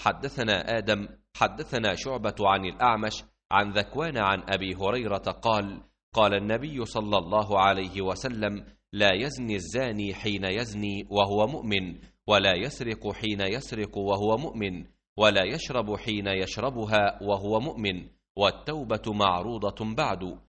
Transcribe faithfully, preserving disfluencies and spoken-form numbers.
حدثنا آدم حدثنا شعبة عن الأعمش عن ذكوان عن أبي هريرة قال قال النبي صلى الله عليه وسلم لا يزني الزاني حين يزني وهو مؤمن، ولا يسرق حين يسرق وهو مؤمن، ولا يشرب حين يشربها وهو مؤمن، والتوبة معروضة بعد.